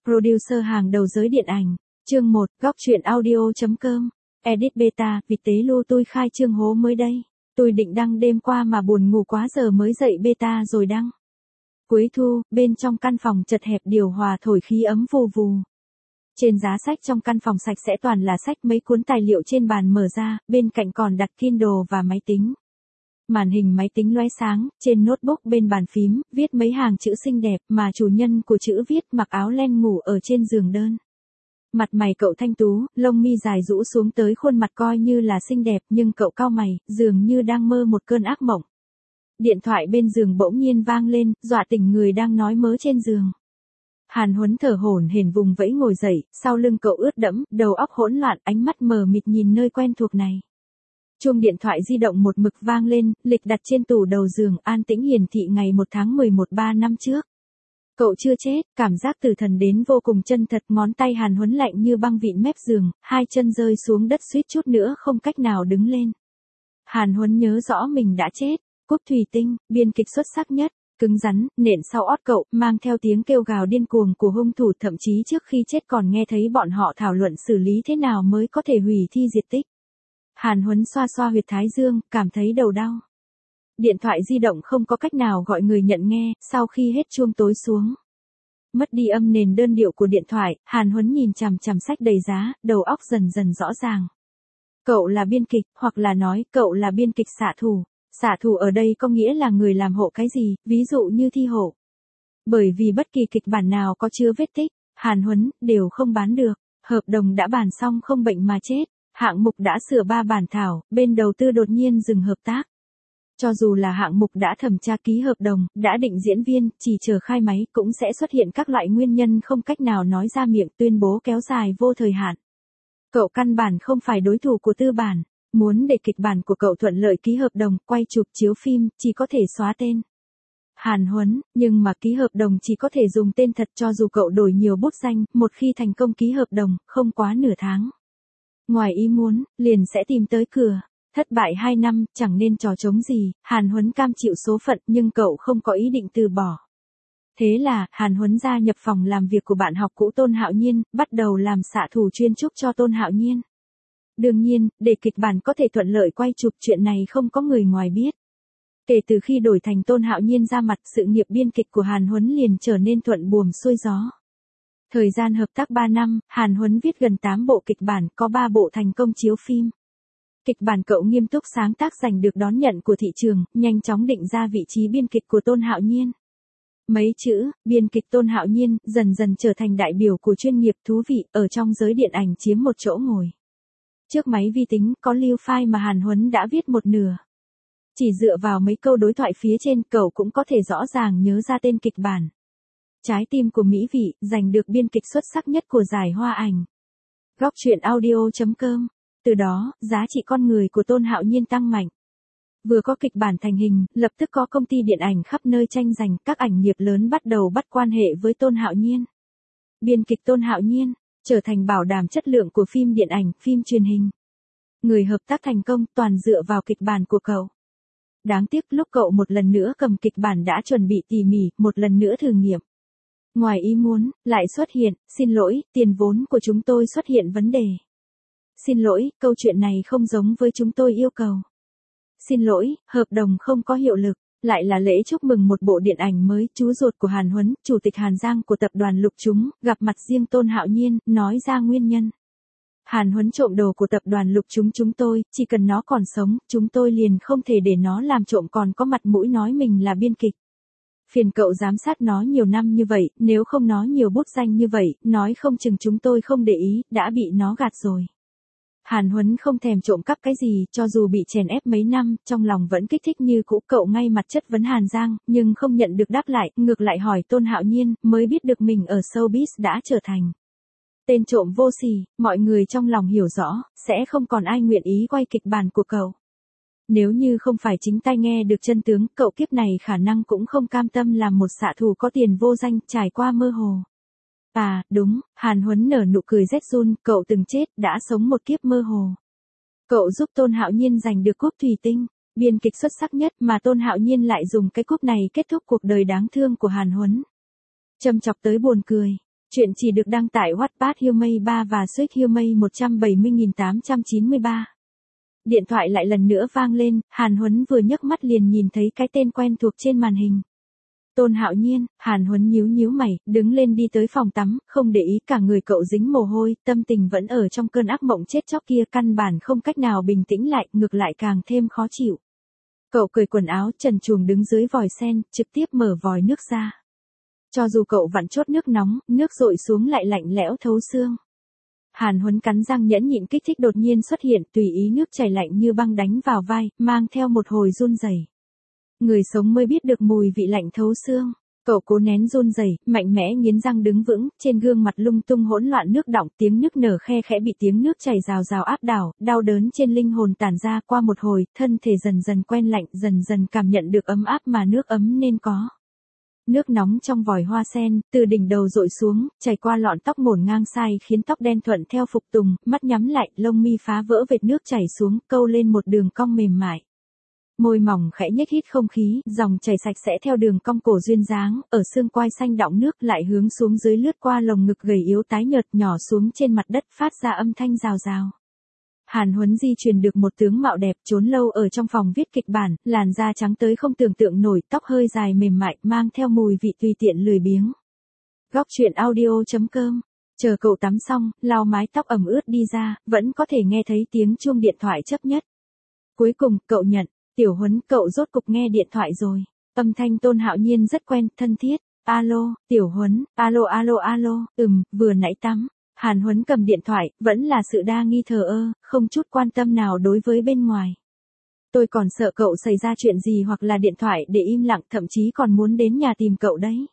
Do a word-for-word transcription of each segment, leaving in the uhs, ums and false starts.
Producer hàng đầu giới điện ảnh. Chương một, góc truyện audio.com. Edit beta, vịt tế lô tôi khai trương hố mới đây. Tôi định đăng đêm qua mà buồn ngủ quá giờ mới dậy beta rồi đăng. Cuối thu, bên trong căn phòng chật hẹp điều hòa thổi khí ấm vù vù. Trên giá sách trong căn phòng sạch sẽ toàn là sách, mấy cuốn tài liệu trên bàn mở ra, bên cạnh còn đặt Kindle và máy tính. Màn hình máy tính lóe sáng, trên notebook bên bàn phím, viết mấy hàng chữ xinh đẹp mà chủ nhân của chữ viết mặc áo len ngủ ở trên giường đơn. Mặt mày cậu thanh tú, lông mi dài rũ xuống tới khuôn mặt coi như là xinh đẹp nhưng cậu cau mày, dường như đang mơ một cơn ác mộng. Điện thoại bên giường bỗng nhiên vang lên, dọa tỉnh người đang nói mớ trên giường. Hàn Huấn thở hổn hển vùng vẫy ngồi dậy, sau lưng cậu ướt đẫm, đầu óc hỗn loạn, ánh mắt mờ mịt nhìn nơi quen thuộc này. Chuông điện thoại di động một mực vang lên, lịch đặt trên tủ đầu giường, an tĩnh hiển thị ngày một tháng mười một ba năm trước. Cậu chưa chết, cảm giác từ thần đến vô cùng chân thật, ngón tay Hàn Huấn lạnh như băng vịn mép giường, hai chân rơi xuống đất suýt chút nữa không cách nào đứng lên. Hàn Huấn nhớ rõ mình đã chết. Cúp Thủy Tinh, biên kịch xuất sắc nhất, cứng rắn, nện sau ót cậu, mang theo tiếng kêu gào điên cuồng của hung thủ, thậm chí trước khi chết còn nghe thấy bọn họ thảo luận xử lý thế nào mới có thể hủy thi diệt tích. Hàn Huấn xoa xoa huyệt thái dương, cảm thấy đầu đau. Điện thoại di động không có cách nào gọi người nhận nghe, sau khi hết chuông tối xuống. Mất đi âm nền đơn điệu của điện thoại, Hàn Huấn nhìn chằm chằm sách đầy giá, đầu óc dần dần rõ ràng. Cậu là biên kịch, hoặc là nói cậu là biên kịch xạ thủ. Xạ thủ ở đây có nghĩa là người làm hộ cái gì, ví dụ như thi hộ. Bởi vì bất kỳ kịch bản nào có chứa vết tích, Hàn Huấn, đều không bán được. Hợp đồng đã bàn xong không bệnh mà chết. Hạng mục đã sửa ba bản thảo, bên đầu tư đột nhiên dừng hợp tác. Cho dù là hạng mục đã thẩm tra ký hợp đồng, đã định diễn viên, chỉ chờ khai máy cũng sẽ xuất hiện các loại nguyên nhân không cách nào nói ra miệng, tuyên bố kéo dài vô thời hạn. Cậu căn bản không phải đối thủ của tư bản. Muốn để kịch bản của cậu thuận lợi ký hợp đồng, quay chụp chiếu phim, chỉ có thể xóa tên Hàn Huấn, nhưng mà ký hợp đồng chỉ có thể dùng tên thật, cho dù cậu đổi nhiều bút danh, một khi thành công ký hợp đồng, không quá nửa tháng. Ngoài ý muốn, liền sẽ tìm tới cửa. Thất bại hai năm, chẳng nên trò trống gì, Hàn Huấn cam chịu số phận nhưng cậu không có ý định từ bỏ. Thế là, Hàn Huấn gia nhập phòng làm việc của bạn học cũ Tôn Hạo Nhiên, bắt đầu làm xạ thủ chuyên trúc cho Tôn Hạo Nhiên. Đương nhiên, để kịch bản có thể thuận lợi quay chụp, chuyện này không có người ngoài biết. Kể từ khi đổi thành Tôn Hạo Nhiên ra mặt, sự nghiệp biên kịch của Hàn Huấn liền trở nên thuận buồm xuôi gió. Thời gian hợp tác ba năm, Hàn Huấn viết gần tám bộ kịch bản, có ba bộ thành công chiếu phim. Kịch bản cậu nghiêm túc sáng tác giành được đón nhận của thị trường, nhanh chóng định ra vị trí biên kịch của Tôn Hạo Nhiên. Mấy chữ, biên kịch Tôn Hạo Nhiên, dần dần trở thành đại biểu của chuyên nghiệp thú vị, ở trong giới điện ảnh chiếm một chỗ ngồi. Trước máy vi tính, có lưu file mà Hàn Huấn đã viết một nửa. Chỉ dựa vào mấy câu đối thoại phía trên, cậu cũng có thể rõ ràng nhớ ra tên kịch bản. Trái tim của Mỹ Vị, giành được biên kịch xuất sắc nhất của giải Hoa Ảnh. Góc truyện audio.com. Từ đó, giá trị con người của Tôn Hạo Nhiên tăng mạnh. Vừa có kịch bản thành hình, lập tức có công ty điện ảnh khắp nơi tranh giành, các ảnh nghiệp lớn bắt đầu bắt quan hệ với Tôn Hạo Nhiên. Biên kịch Tôn Hạo Nhiên trở thành bảo đảm chất lượng của phim điện ảnh, phim truyền hình. Người hợp tác thành công toàn dựa vào kịch bản của cậu. Đáng tiếc lúc cậu một lần nữa cầm kịch bản đã chuẩn bị tỉ mỉ, một lần nữa thử nghiệm. Ngoài ý muốn, lại xuất hiện, xin lỗi, tiền vốn của chúng tôi xuất hiện vấn đề. Xin lỗi, câu chuyện này không giống với chúng tôi yêu cầu. Xin lỗi, hợp đồng không có hiệu lực. Lại là lễ chúc mừng một bộ điện ảnh mới, chú ruột của Hàn Huấn, chủ tịch Hàn Giang của tập đoàn Lục Chúng, gặp mặt riêng Tôn Hạo Nhiên, nói ra nguyên nhân. Hàn Huấn trộm đồ của tập đoàn Lục Chúng chúng tôi, chỉ cần nó còn sống, chúng tôi liền không thể để nó làm trộm, còn có mặt mũi nói mình là biên kịch. Phiền cậu giám sát nó nhiều năm như vậy, nếu không nó nhiều bút danh như vậy, nói không chừng chúng tôi không để ý, đã bị nó gạt rồi. Hàn Huấn không thèm trộm cắp cái gì, cho dù bị chèn ép mấy năm, trong lòng vẫn kích thích như cũ. Cậu ngay mặt chất vấn Hàn Giang, nhưng không nhận được đáp lại, ngược lại hỏi Tôn Hạo Nhiên, mới biết được mình ở showbiz đã trở thành tên trộm vô sỉ. Mọi người trong lòng hiểu rõ, sẽ không còn ai nguyện ý quay kịch bản của cậu. Nếu như không phải chính tai nghe được chân tướng, cậu kiếp này khả năng cũng không cam tâm làm một xạ thủ có tiền vô danh, trải qua mơ hồ. À, đúng, Hàn Huấn nở nụ cười rét run, cậu từng chết, đã sống một kiếp mơ hồ. Cậu giúp Tôn Hạo Nhiên giành được cúp Thủy Tinh, biên kịch xuất sắc nhất, mà Tôn Hạo Nhiên lại dùng cái cúp này kết thúc cuộc đời đáng thương của Hàn Huấn. Châm chọc tới buồn cười. Chuyện chỉ được đăng tại Wattpad Humay ba và Suic Humay một trăm bảy mươi nghìn tám trăm chín mươi ba. Điện thoại lại lần nữa vang lên, Hàn Huấn vừa nhấc mắt liền nhìn thấy cái tên quen thuộc trên màn hình. Tôn Hạo Nhiên. Hàn Huấn nhíu nhíu mày, đứng lên đi tới phòng tắm, không để ý cả người cậu dính mồ hôi, tâm tình vẫn ở trong cơn ác mộng chết chóc kia, căn bản không cách nào bình tĩnh lại, ngược lại càng thêm khó chịu. Cậu cởi quần áo, trần truồng đứng dưới vòi sen, trực tiếp mở vòi nước ra. Cho dù cậu vặn chốt nước nóng, nước dội xuống lại lạnh lẽo thấu xương. Hàn Huấn cắn răng nhẫn nhịn kích thích đột nhiên xuất hiện, tùy ý nước chảy lạnh như băng đánh vào vai, mang theo một hồi run rẩy. Người sống mới biết được mùi vị lạnh thấu xương. Cậu cố nén run rẩy, mạnh mẽ nghiến răng đứng vững, trên gương mặt lung tung hỗn loạn nước đọng, tiếng nức nở khe khẽ bị tiếng nước chảy rào rào áp đảo, đau đớn trên linh hồn tản ra. Qua một hồi, thân thể dần dần quen lạnh, dần dần cảm nhận được ấm áp mà nước ấm nên có. Nước nóng trong vòi hoa sen, từ đỉnh đầu dội xuống, chảy qua lọn tóc ngổn ngang sai khiến tóc đen thuận theo phục tùng, mắt nhắm lại, lông mi phá vỡ vệt nước chảy xuống, câu lên một đường cong mềm mại. Môi mỏng khẽ nhếch hít không khí, dòng chảy sạch sẽ theo đường cong cổ duyên dáng, ở xương quai xanh đọng nước lại hướng xuống dưới lướt qua lồng ngực gầy yếu tái nhợt nhỏ xuống trên mặt đất phát ra âm thanh rào rào. Hàn Huấn di truyền được một tướng mạo đẹp, trốn lâu ở trong phòng viết kịch bản, làn da trắng tới không tưởng tượng nổi, tóc hơi dài mềm mại, mang theo mùi vị tùy tiện lười biếng. Góc truyện audio chấm com. Chờ cậu tắm xong, lau mái tóc ẩm ướt đi ra, vẫn có thể nghe thấy tiếng chuông điện thoại chấp nhất. Cuối cùng, cậu nhận. Tiểu Huấn, cậu rốt cục nghe điện thoại rồi. Âm thanh Tôn Hạo Nhiên rất quen, thân thiết. Alo, Tiểu Huấn, alo alo alo, ừm, vừa nãy tắm. Hàn Huấn cầm điện thoại, vẫn là sự đa nghi thờ ơ, không chút quan tâm nào đối với bên ngoài. Tôi còn sợ cậu xảy ra chuyện gì hoặc là điện thoại để im lặng, thậm chí còn muốn đến nhà tìm cậu đấy.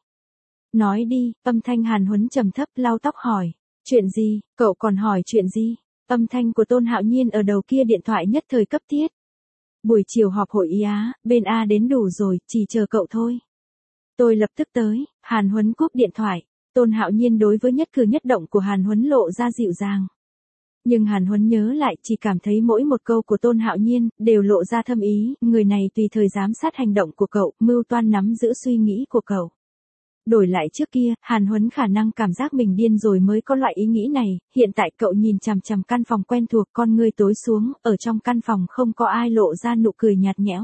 Nói đi, âm thanh Hàn Huấn trầm thấp lau tóc hỏi. Chuyện gì, cậu còn hỏi chuyện gì? Âm thanh của Tôn Hạo Nhiên ở đầu kia điện thoại nhất thời cấp thiết. Buổi chiều họp hội ý Á, bên A đến đủ rồi, chỉ chờ cậu thôi. Tôi lập tức tới. Hàn Huấn cúp điện thoại. Tôn Hạo Nhiên đối với nhất cử nhất động của Hàn Huấn lộ ra dịu dàng. Nhưng Hàn Huấn nhớ lại, chỉ cảm thấy mỗi một câu của Tôn Hạo Nhiên đều lộ ra thâm ý, người này tùy thời giám sát hành động của cậu, mưu toan nắm giữ suy nghĩ của cậu. Đổi lại trước kia, Hàn Huấn khả năng cảm giác mình điên rồi mới có loại ý nghĩ này, hiện tại cậu nhìn chằm chằm căn phòng quen thuộc, con ngươi tối xuống, ở trong căn phòng không có ai lộ ra nụ cười nhạt nhẽo.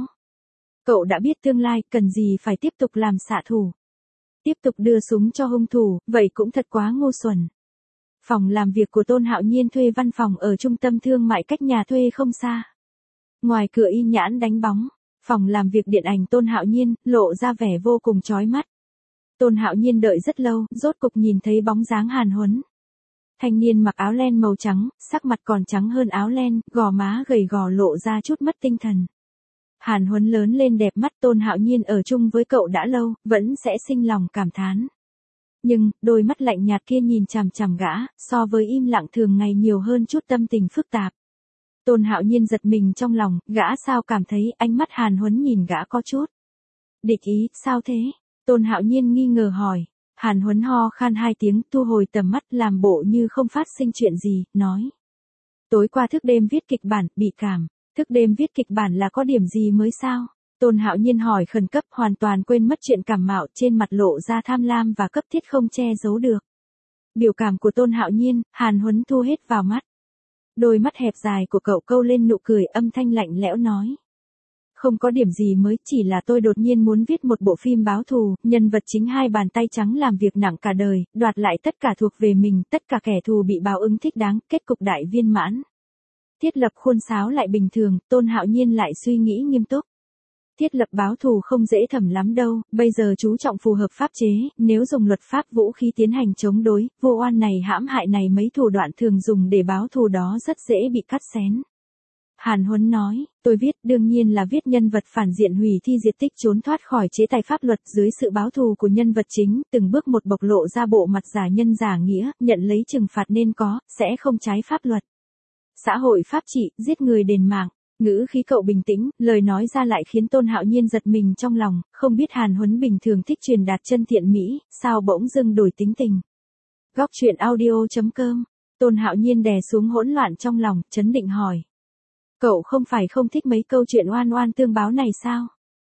Cậu đã biết tương lai, cần gì phải tiếp tục làm xạ thủ. Tiếp tục đưa súng cho hung thủ, vậy cũng thật quá ngu xuẩn. Phòng làm việc của Tôn Hạo Nhiên thuê văn phòng ở trung tâm thương mại cách nhà thuê không xa. Ngoài cửa in nhãn đánh bóng, phòng làm việc điện ảnh Tôn Hạo Nhiên, lộ ra vẻ vô cùng chói mắt. Tôn Hạo Nhiên đợi rất lâu, rốt cục nhìn thấy bóng dáng Hàn Huấn. Thanh niên mặc áo len màu trắng, sắc mặt còn trắng hơn áo len, gò má gầy gò lộ ra chút mất tinh thần. Hàn Huấn lớn lên đẹp mắt, Tôn Hạo Nhiên ở chung với cậu đã lâu, vẫn sẽ sinh lòng cảm thán. Nhưng, đôi mắt lạnh nhạt kia nhìn chằm chằm gã, so với im lặng thường ngày nhiều hơn chút tâm tình phức tạp. Tôn Hạo Nhiên giật mình trong lòng, gã sao cảm thấy ánh mắt Hàn Huấn nhìn gã có chút địch ý, sao thế? Tôn Hạo Nhiên nghi ngờ hỏi. Hàn Huấn ho khan hai tiếng, thu hồi tầm mắt làm bộ như không phát sinh chuyện gì, nói. Tối qua thức đêm viết kịch bản, bị cảm. Thức đêm viết kịch bản là có điểm gì mới sao? Tôn Hạo Nhiên hỏi khẩn cấp, hoàn toàn quên mất chuyện cảm mạo, trên mặt lộ ra tham lam và cấp thiết không che giấu được. Biểu cảm của Tôn Hạo Nhiên, Hàn Huấn thu hết vào mắt. Đôi mắt hẹp dài của cậu câu lên nụ cười, âm thanh lạnh lẽo nói. Không có điểm gì mới, chỉ là tôi đột nhiên muốn viết một bộ phim báo thù, nhân vật chính hai bàn tay trắng làm việc nặng cả đời, đoạt lại tất cả thuộc về mình, tất cả kẻ thù bị báo ứng thích đáng, kết cục đại viên mãn. Thiết lập khuôn sáo lại bình thường, Tôn Hạo Nhiên lại suy nghĩ nghiêm túc. Thiết lập báo thù không dễ thẩm lắm đâu, bây giờ chú trọng phù hợp pháp chế, nếu dùng luật pháp vũ khí tiến hành chống đối, vô oan này hãm hại này mấy thủ đoạn thường dùng để báo thù đó rất dễ bị cắt xén. Hàn Huấn nói, tôi viết đương nhiên là viết nhân vật phản diện hủy thi diệt tích trốn thoát khỏi chế tài pháp luật dưới sự báo thù của nhân vật chính, từng bước một bộc lộ ra bộ mặt giả nhân giả nghĩa, nhận lấy trừng phạt nên có, sẽ không trái pháp luật. Xã hội pháp trị, giết người đền mạng. Ngữ khí cậu bình tĩnh, lời nói ra lại khiến Tôn Hạo Nhiên giật mình trong lòng, không biết Hàn Huấn bình thường thích truyền đạt chân thiện mỹ, sao bỗng dưng đổi tính tình. Góc truyện audio chấm com. Tôn Hạo Nhiên đè xuống hỗn loạn trong lòng, trấn định hỏi. Cậu không phải không thích mấy câu chuyện oan oan tương báo này sao?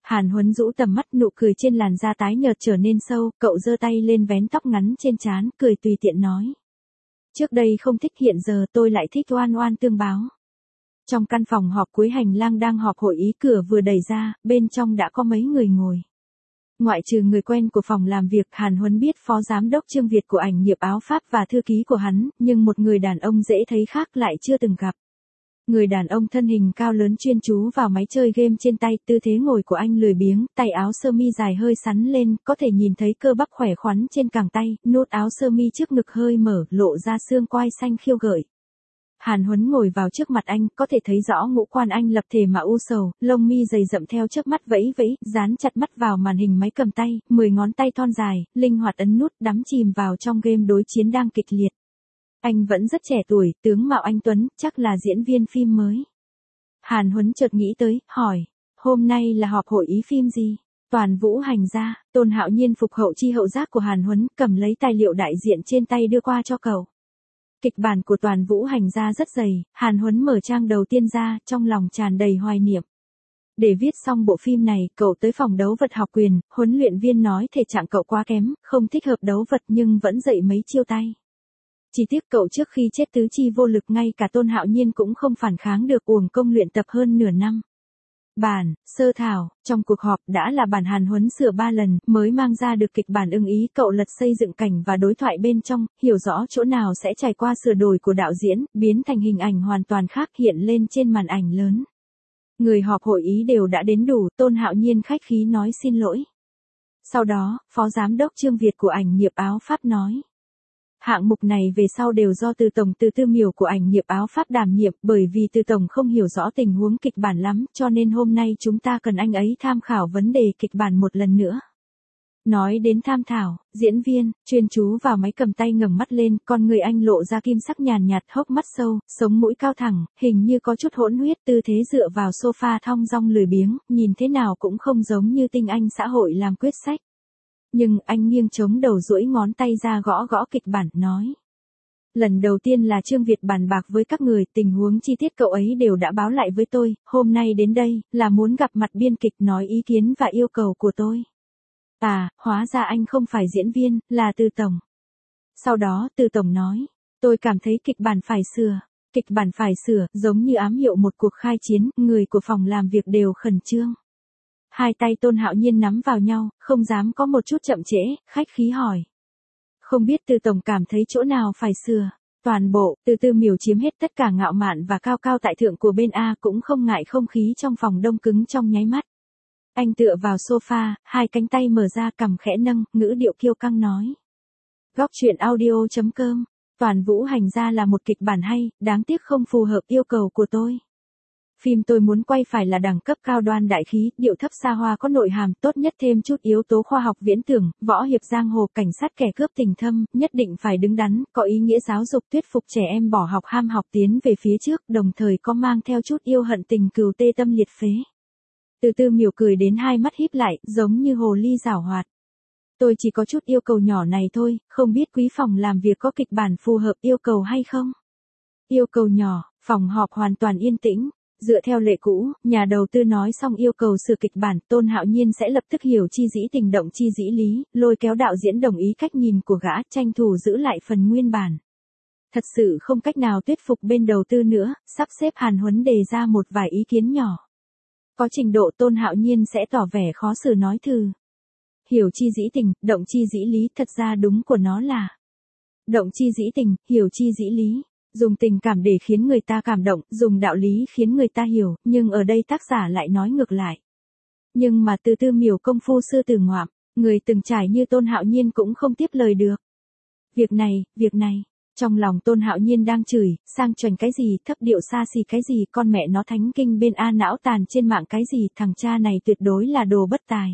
Hàn Huấn rũ tầm mắt, nụ cười trên làn da tái nhợt trở nên sâu, cậu giơ tay lên vén tóc ngắn trên trán, cười tùy tiện nói. Trước đây không thích, hiện giờ tôi lại thích, oan oan tương báo. Trong căn phòng họp cuối hành lang đang họp hội ý, cửa vừa đẩy ra, bên trong đã có mấy người ngồi. Ngoại trừ người quen của phòng làm việc, Hàn Huấn biết phó giám đốc Trương Việt của ảnh nghiệp áo Pháp và thư ký của hắn, nhưng một người đàn ông dễ thấy khác lại chưa từng gặp. Người đàn ông thân hình cao lớn chuyên chú vào máy chơi game trên tay, tư thế ngồi của anh lười biếng, tay áo sơ mi dài hơi sắn lên, có thể nhìn thấy cơ bắp khỏe khoắn trên cẳng tay, nút áo sơ mi trước ngực hơi mở, lộ ra xương quai xanh khiêu gợi. Hàn Huấn ngồi vào trước mặt anh, có thể thấy rõ ngũ quan anh lập thể mà u sầu, lông mi dày rậm theo chớp mắt vẫy vẫy, dán chặt mắt vào màn hình máy cầm tay, mười ngón tay thon dài, linh hoạt ấn nút, đắm chìm vào trong game đối chiến đang kịch liệt. Anh vẫn rất trẻ tuổi, tướng mạo anh tuấn, chắc là diễn viên phim mới. Hàn Huấn chợt nghĩ tới, hỏi, hôm nay là họp hội ý phim gì? Toàn Vũ Hành Gia. Tôn Hạo Nhiên phục hậu chi hậu giác của Hàn Huấn, cầm lấy tài liệu đại diện trên tay đưa qua cho cậu. Kịch bản của Toàn Vũ Hành Gia rất dày, Hàn Huấn mở trang đầu tiên ra, trong lòng tràn đầy hoài niệm. Để viết xong bộ phim này, cậu tới phòng đấu vật học quyền, huấn luyện viên nói thể trạng cậu quá kém, không thích hợp đấu vật nhưng vẫn dạy mấy chiêu tay. Chỉ tiếc cậu trước khi chết tứ chi vô lực, ngay cả Tôn Hạo Nhiên cũng không phản kháng được, uổng công luyện tập hơn nửa năm. Bản, sơ thảo, trong cuộc họp đã là bản Hàn Huấn sửa ba lần, mới mang ra được kịch bản ưng ý, cậu lật xây dựng cảnh và đối thoại bên trong, hiểu rõ chỗ nào sẽ trải qua sửa đổi của đạo diễn, biến thành hình ảnh hoàn toàn khác hiện lên trên màn ảnh lớn. Người họp hội ý đều đã đến đủ, Tôn Hạo Nhiên khách khí nói xin lỗi. Sau đó, phó giám đốc Trương Việt của ảnh nghiệp áo Pháp nói. Hạng mục này về sau đều do Từ Tổng Từ Tư Miểu của ảnh nghiệp áo Pháp đảm nhiệm, bởi vì Từ Tổng không hiểu rõ tình huống kịch bản lắm, cho nên hôm nay chúng ta cần anh ấy tham khảo vấn đề kịch bản một lần nữa. Nói đến tham thảo, diễn viên, chuyên chú vào máy cầm tay ngẩng mắt lên, con người anh lộ ra kim sắc nhàn nhạt, hốc mắt sâu, sống mũi cao thẳng, hình như có chút hỗn huyết, tư thế dựa vào sofa thong dong lười biếng, nhìn thế nào cũng không giống như tinh anh xã hội làm quyết sách. Nhưng anh nghiêng chống đầu duỗi ngón tay ra gõ gõ kịch bản, nói. Lần đầu tiên là Trương Việt bàn bạc với các người, tình huống chi tiết cậu ấy đều đã báo lại với tôi, hôm nay đến đây, là muốn gặp mặt biên kịch nói ý kiến và yêu cầu của tôi. À, hóa ra anh không phải diễn viên, là Từ Tổng. Sau đó Từ Tổng nói, tôi cảm thấy kịch bản phải sửa, kịch bản phải sửa, giống như ám hiệu một cuộc khai chiến, người của phòng làm việc đều khẩn trương. Hai tay Tôn Hạo Nhiên nắm vào nhau, không dám có một chút chậm trễ, khách khí hỏi. Không biết Từ Tổng cảm thấy chỗ nào phải sửa. Toàn bộ, Từ Tư Miểu chiếm hết tất cả ngạo mạn và cao cao tại thượng của bên A, cũng không ngại không khí trong phòng đông cứng trong nháy mắt. Anh tựa vào sofa, hai cánh tay mở ra, cằm khẽ nâng, ngữ điệu kiêu căng nói. Góc truyện audio chấm com, Toàn Vũ Hành Gia là một kịch bản hay, đáng tiếc không phù hợp yêu cầu của tôi. Phim tôi muốn quay phải là đẳng cấp cao đoan đại khí, điệu thấp xa hoa có nội hàm, tốt nhất thêm chút yếu tố khoa học viễn tưởng, võ hiệp giang hồ, cảnh sát kẻ cướp tình thâm, nhất định phải đứng đắn, có ý nghĩa giáo dục thuyết phục trẻ em bỏ học ham học tiến về phía trước, đồng thời có mang theo chút yêu hận tình cừu tê tâm liệt phế. Từ Tư Miểu cười đến hai mắt híp lại, giống như hồ ly giảo hoạt. Tôi chỉ có chút yêu cầu nhỏ này thôi, không biết quý phòng làm việc có kịch bản phù hợp yêu cầu hay không? Yêu cầu nhỏ, phòng họp hoàn toàn yên tĩnh. Dựa theo lệ cũ, nhà đầu tư nói xong yêu cầu sửa kịch bản, Tôn Hạo Nhiên sẽ lập tức hiểu chi dĩ tình động chi dĩ lý, lôi kéo đạo diễn đồng ý cách nhìn của gã, tranh thủ giữ lại phần nguyên bản. Thật sự không cách nào thuyết phục bên đầu tư nữa, sắp xếp Hàn Huấn đề ra một vài ý kiến nhỏ. Có trình độ Tôn Hạo Nhiên sẽ tỏ vẻ khó xử nói thử. Hiểu chi dĩ tình, động chi dĩ lý, thật ra đúng của nó là động chi dĩ tình, hiểu chi dĩ lý. Dùng tình cảm để khiến người ta cảm động, dùng đạo lý khiến người ta hiểu, nhưng ở đây tác giả lại nói ngược lại. Nhưng mà Từ Tư Miểu công phu sư tử ngoạm, người từng trải như Tôn Hạo Nhiên cũng không tiếp lời được. Việc này, việc này, trong lòng Tôn Hạo Nhiên đang chửi, sang choành cái gì, thấp điệu xa xỉ cái gì, con mẹ nó thánh kinh bên A não tàn trên mạng cái gì, thằng cha này tuyệt đối là đồ bất tài.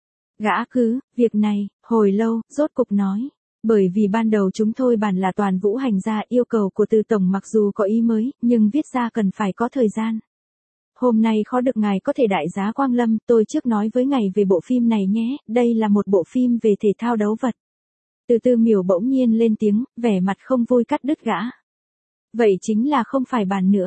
Gã cứ, việc này, hồi lâu, rốt cục nói. Bởi vì ban đầu chúng tôi bàn là Toàn Vũ Hành Gia, yêu cầu của Từ Tổng mặc dù có ý mới, nhưng viết ra cần phải có thời gian. Hôm nay khó được ngài có thể đại giá quang lâm, tôi trước nói với ngài về bộ phim này nhé, đây là một bộ phim về thể thao đấu vật. Từ Tư Miểu bỗng nhiên lên tiếng, vẻ mặt không vui cắt đứt gã. Vậy chính là không phải bàn nữa.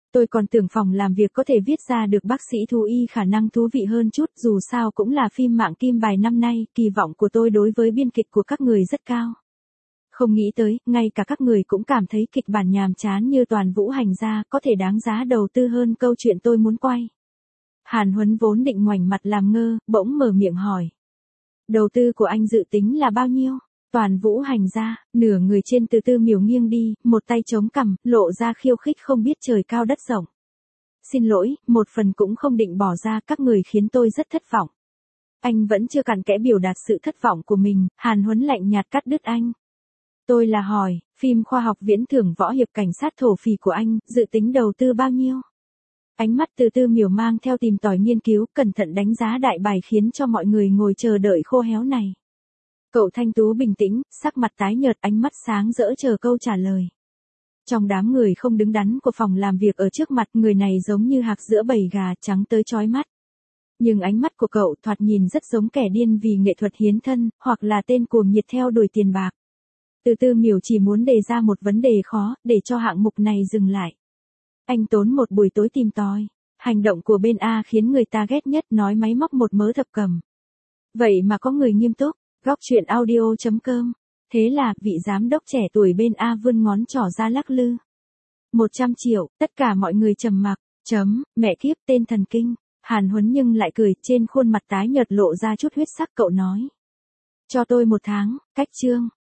Tôi còn tưởng phòng làm việc có thể viết ra được bác sĩ thú y khả năng thú vị hơn chút, dù sao cũng là phim mạng kim bài năm nay, kỳ vọng của tôi đối với biên kịch của các người rất cao. Không nghĩ tới, ngay cả các người cũng cảm thấy kịch bản nhàm chán như Toàn Vũ Hành Gia có thể đáng giá đầu tư hơn câu chuyện tôi muốn quay. Hàn Huấn vốn định ngoảnh mặt làm ngơ, bỗng mở miệng hỏi. Đầu tư của anh dự tính là bao nhiêu? Toàn Vũ Hành Gia, nửa người trên từ Tư Miểu nghiêng đi, một tay chống cằm, lộ ra khiêu khích không biết trời cao đất rộng. Xin lỗi, một phần cũng không định bỏ ra, các người khiến tôi rất thất vọng. Anh vẫn chưa cặn kẽ biểu đạt sự thất vọng của mình, Hàn Huấn lạnh nhạt cắt đứt anh. Tôi là hỏi, phim khoa học viễn tưởng võ hiệp cảnh sát thổ phỉ của anh, dự tính đầu tư bao nhiêu? Ánh mắt từ Tư Miểu mang theo tìm tòi nghiên cứu, cẩn thận đánh giá đại bài khiến cho mọi người ngồi chờ đợi khô héo này. Cậu thanh tú bình tĩnh, sắc mặt tái nhợt, ánh mắt sáng rỡ chờ câu trả lời. Trong đám người không đứng đắn của phòng làm việc ở trước mặt, người này giống như hạc giữa bầy gà, trắng tới chói mắt. Nhưng ánh mắt của cậu thoạt nhìn rất giống kẻ điên vì nghệ thuật hiến thân, hoặc là tên cuồng nhiệt theo đuổi tiền bạc. Từ Tư Miểu chỉ muốn đề ra một vấn đề khó, để cho hạng mục này dừng lại. Anh tốn một buổi tối tìm tòi. Hành động của bên A khiến người ta ghét nhất, nói máy móc một mớ thập cẩm. Vậy mà có người nghiêm túc. Góc chuyện audio chấm com. Thế là, vị giám đốc trẻ tuổi bên A vươn ngón trỏ ra lắc lư. một trăm triệu, tất cả mọi người trầm mặc. Chấm, mẹ kiếp, tên thần kinh. Hàn Huấn nhưng lại cười, trên khuôn mặt tái nhợt lộ ra chút huyết sắc, cậu nói. Cho tôi một tháng, cách chương.